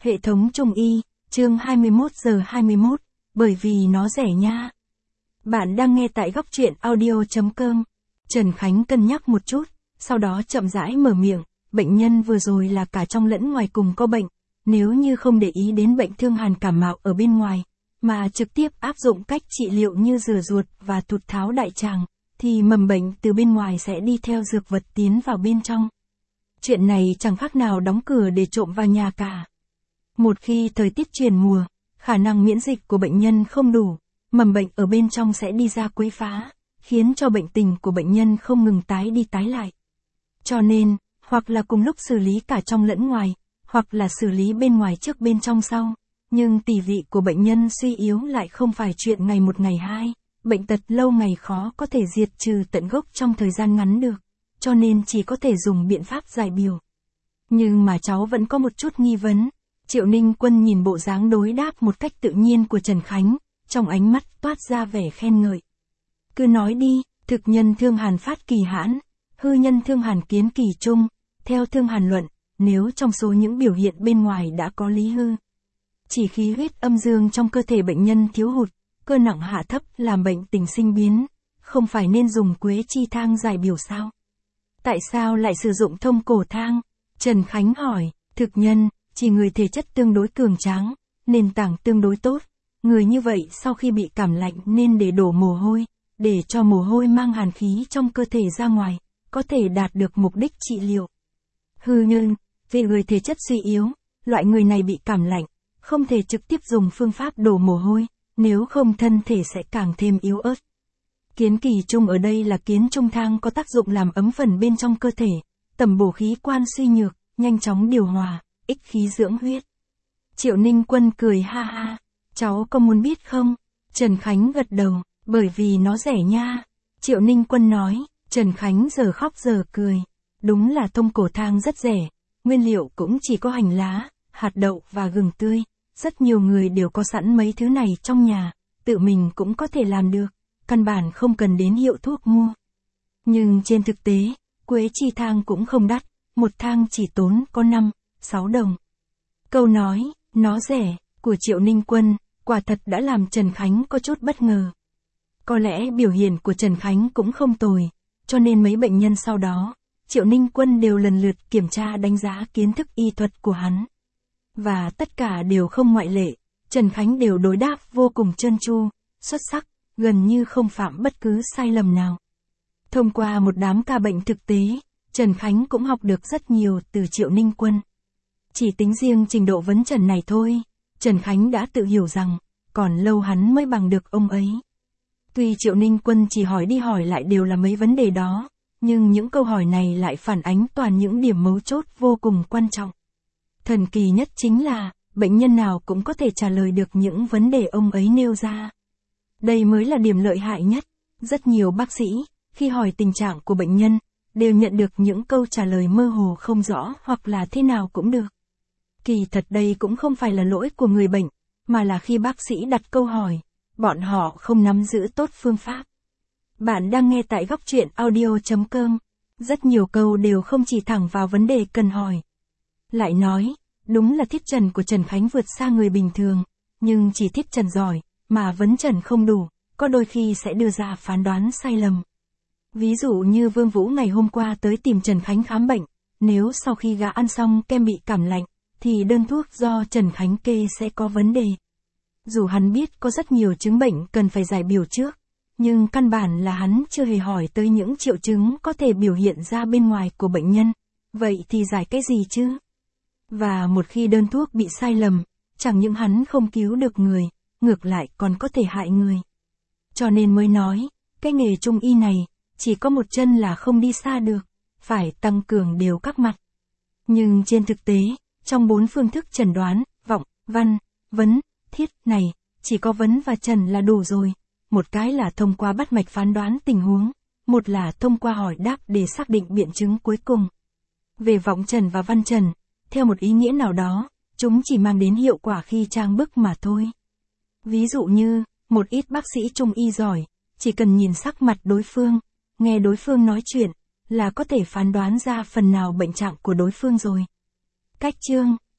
Hệ thống Trung y, chương 21 giờ 21, bởi vì nó rẻ nha. Bạn đang nghe tại góc truyện audio.com. Trần Khánh cân nhắc một chút, sau đó chậm rãi mở miệng, bệnh nhân vừa rồi là cả trong lẫn ngoài cùng có bệnh, nếu như không để ý đến bệnh thương hàn cảm mạo ở bên ngoài, mà trực tiếp áp dụng cách trị liệu như rửa ruột và thụt tháo đại tràng, thì mầm bệnh từ bên ngoài sẽ đi theo dược vật tiến vào bên trong. Chuyện này chẳng khác nào đóng cửa để trộm vào nhà cả. Một khi thời tiết chuyển mùa, khả năng miễn dịch của bệnh nhân không đủ, mầm bệnh ở bên trong sẽ đi ra quấy phá, khiến cho bệnh tình của bệnh nhân không ngừng tái đi tái lại. Cho nên, hoặc là cùng lúc xử lý cả trong lẫn ngoài, hoặc là xử lý bên ngoài trước bên trong sau. Nhưng tỷ vị của bệnh nhân suy yếu lại không phải chuyện ngày một ngày hai, bệnh tật lâu ngày khó có thể diệt trừ tận gốc trong thời gian ngắn được, cho nên chỉ có thể dùng biện pháp giải biểu. Nhưng mà cháu vẫn có một chút nghi vấn. Triệu Ninh Quân nhìn bộ dáng đối đáp một cách tự nhiên của Trần Khánh, trong ánh mắt toát ra vẻ khen ngợi. Cứ nói đi, thực nhân thương hàn phát kỳ hãn, hư nhân thương hàn kiến kỳ trung, theo thương hàn luận, nếu trong số những biểu hiện bên ngoài đã có lý hư, chỉ khí huyết âm dương trong cơ thể bệnh nhân thiếu hụt, cơ nặng hạ thấp làm bệnh tình sinh biến, không phải nên dùng quế chi thang giải biểu sao? Tại sao lại sử dụng thông cổ thang? Trần Khánh hỏi, thực nhân, chỉ người thể chất tương đối cường tráng, nền tảng tương đối tốt. Người như vậy sau khi bị cảm lạnh nên để đổ mồ hôi, để cho mồ hôi mang hàn khí trong cơ thể ra ngoài, có thể đạt được mục đích trị liệu. Hư nhân, về người thể chất suy yếu, loại người này bị cảm lạnh, không thể trực tiếp dùng phương pháp đổ mồ hôi, nếu không thân thể sẽ càng thêm yếu ớt. Kiến kỳ trung ở đây là kiến trung thang có tác dụng làm ấm phần bên trong cơ thể, tầm bổ khí quan suy nhược, nhanh chóng điều hòa, ích khí dưỡng huyết. Triệu Ninh Quân cười ha ha, cháu có muốn biết không? Trần Khánh gật đầu, bởi vì nó rẻ nha. Triệu Ninh Quân nói, Trần Khánh giờ khóc giờ cười. Đúng là thông cổ thang rất rẻ, nguyên liệu cũng chỉ có hành lá, hạt đậu và gừng tươi. Rất nhiều người đều có sẵn mấy thứ này trong nhà, tự mình cũng có thể làm được, căn bản không cần đến hiệu thuốc mua. Nhưng trên thực tế, quế chi thang cũng không đắt, một thang chỉ tốn có 5-6 đồng. Câu nói, nó rẻ, của Triệu Ninh Quân, quả thật đã làm Trần Khánh có chút bất ngờ. Có lẽ biểu hiện của Trần Khánh cũng không tồi, cho nên mấy bệnh nhân sau đó, Triệu Ninh Quân đều lần lượt kiểm tra đánh giá kiến thức y thuật của hắn. Và tất cả đều không ngoại lệ, Trần Khánh đều đối đáp vô cùng trơn tru, xuất sắc, gần như không phạm bất cứ sai lầm nào. Thông qua một đám ca bệnh thực tế, Trần Khánh cũng học được rất nhiều từ Triệu Ninh Quân. Chỉ tính riêng trình độ vấn trần này thôi, Trần Khánh đã tự hiểu rằng, còn lâu hắn mới bằng được ông ấy. Tuy Triệu Ninh Quân chỉ hỏi đi hỏi lại đều là mấy vấn đề đó, nhưng những câu hỏi này lại phản ánh toàn những điểm mấu chốt vô cùng quan trọng. Thần kỳ nhất chính là, bệnh nhân nào cũng có thể trả lời được những vấn đề ông ấy nêu ra. Đây mới là điểm lợi hại nhất. Rất nhiều bác sĩ, khi hỏi tình trạng của bệnh nhân, đều nhận được những câu trả lời mơ hồ không rõ hoặc là thế nào cũng được. Kỳ thật đây cũng không phải là lỗi của người bệnh, mà là khi bác sĩ đặt câu hỏi, bọn họ không nắm giữ tốt phương pháp. Bạn đang nghe tại góc truyện audio.com. Rất nhiều câu đều không chỉ thẳng vào vấn đề cần hỏi. Lại nói, đúng là thiết trần của Trần Khánh vượt xa người bình thường, nhưng chỉ thiết trần giỏi, mà vấn trần không đủ, có đôi khi sẽ đưa ra phán đoán sai lầm. Ví dụ như Vương Vũ ngày hôm qua tới tìm Trần Khánh khám bệnh, nếu sau khi gã ăn xong kem bị cảm lạnh, thì đơn thuốc do Trần Khánh kê sẽ có vấn đề. Dù hắn biết có rất nhiều chứng bệnh cần phải giải biểu trước, nhưng căn bản là hắn chưa hề hỏi tới những triệu chứng có thể biểu hiện ra bên ngoài của bệnh nhân. Vậy thì giải cái gì chứ? Và một khi đơn thuốc bị sai lầm, chẳng những hắn không cứu được người, ngược lại còn có thể hại người. Cho nên mới nói, cái nghề trung y này, chỉ có một chân là không đi xa được, phải tăng cường đều các mặt. Nhưng trên thực tế, trong 4 phương thức chẩn đoán, vọng, văn, vấn, thiết này, chỉ có vấn và trần là đủ rồi. Một cái là thông qua bắt mạch phán đoán tình huống, một là thông qua hỏi đáp để xác định biện chứng cuối cùng. Về vọng trần và văn trần, theo một ý nghĩa nào đó, chúng chỉ mang đến hiệu quả khi trang bức mà thôi. Ví dụ như, một ít bác sĩ trung y giỏi, chỉ cần nhìn sắc mặt đối phương, nghe đối phương nói chuyện, là có thể phán đoán ra phần nào bệnh trạng của đối phương rồi. Cách chương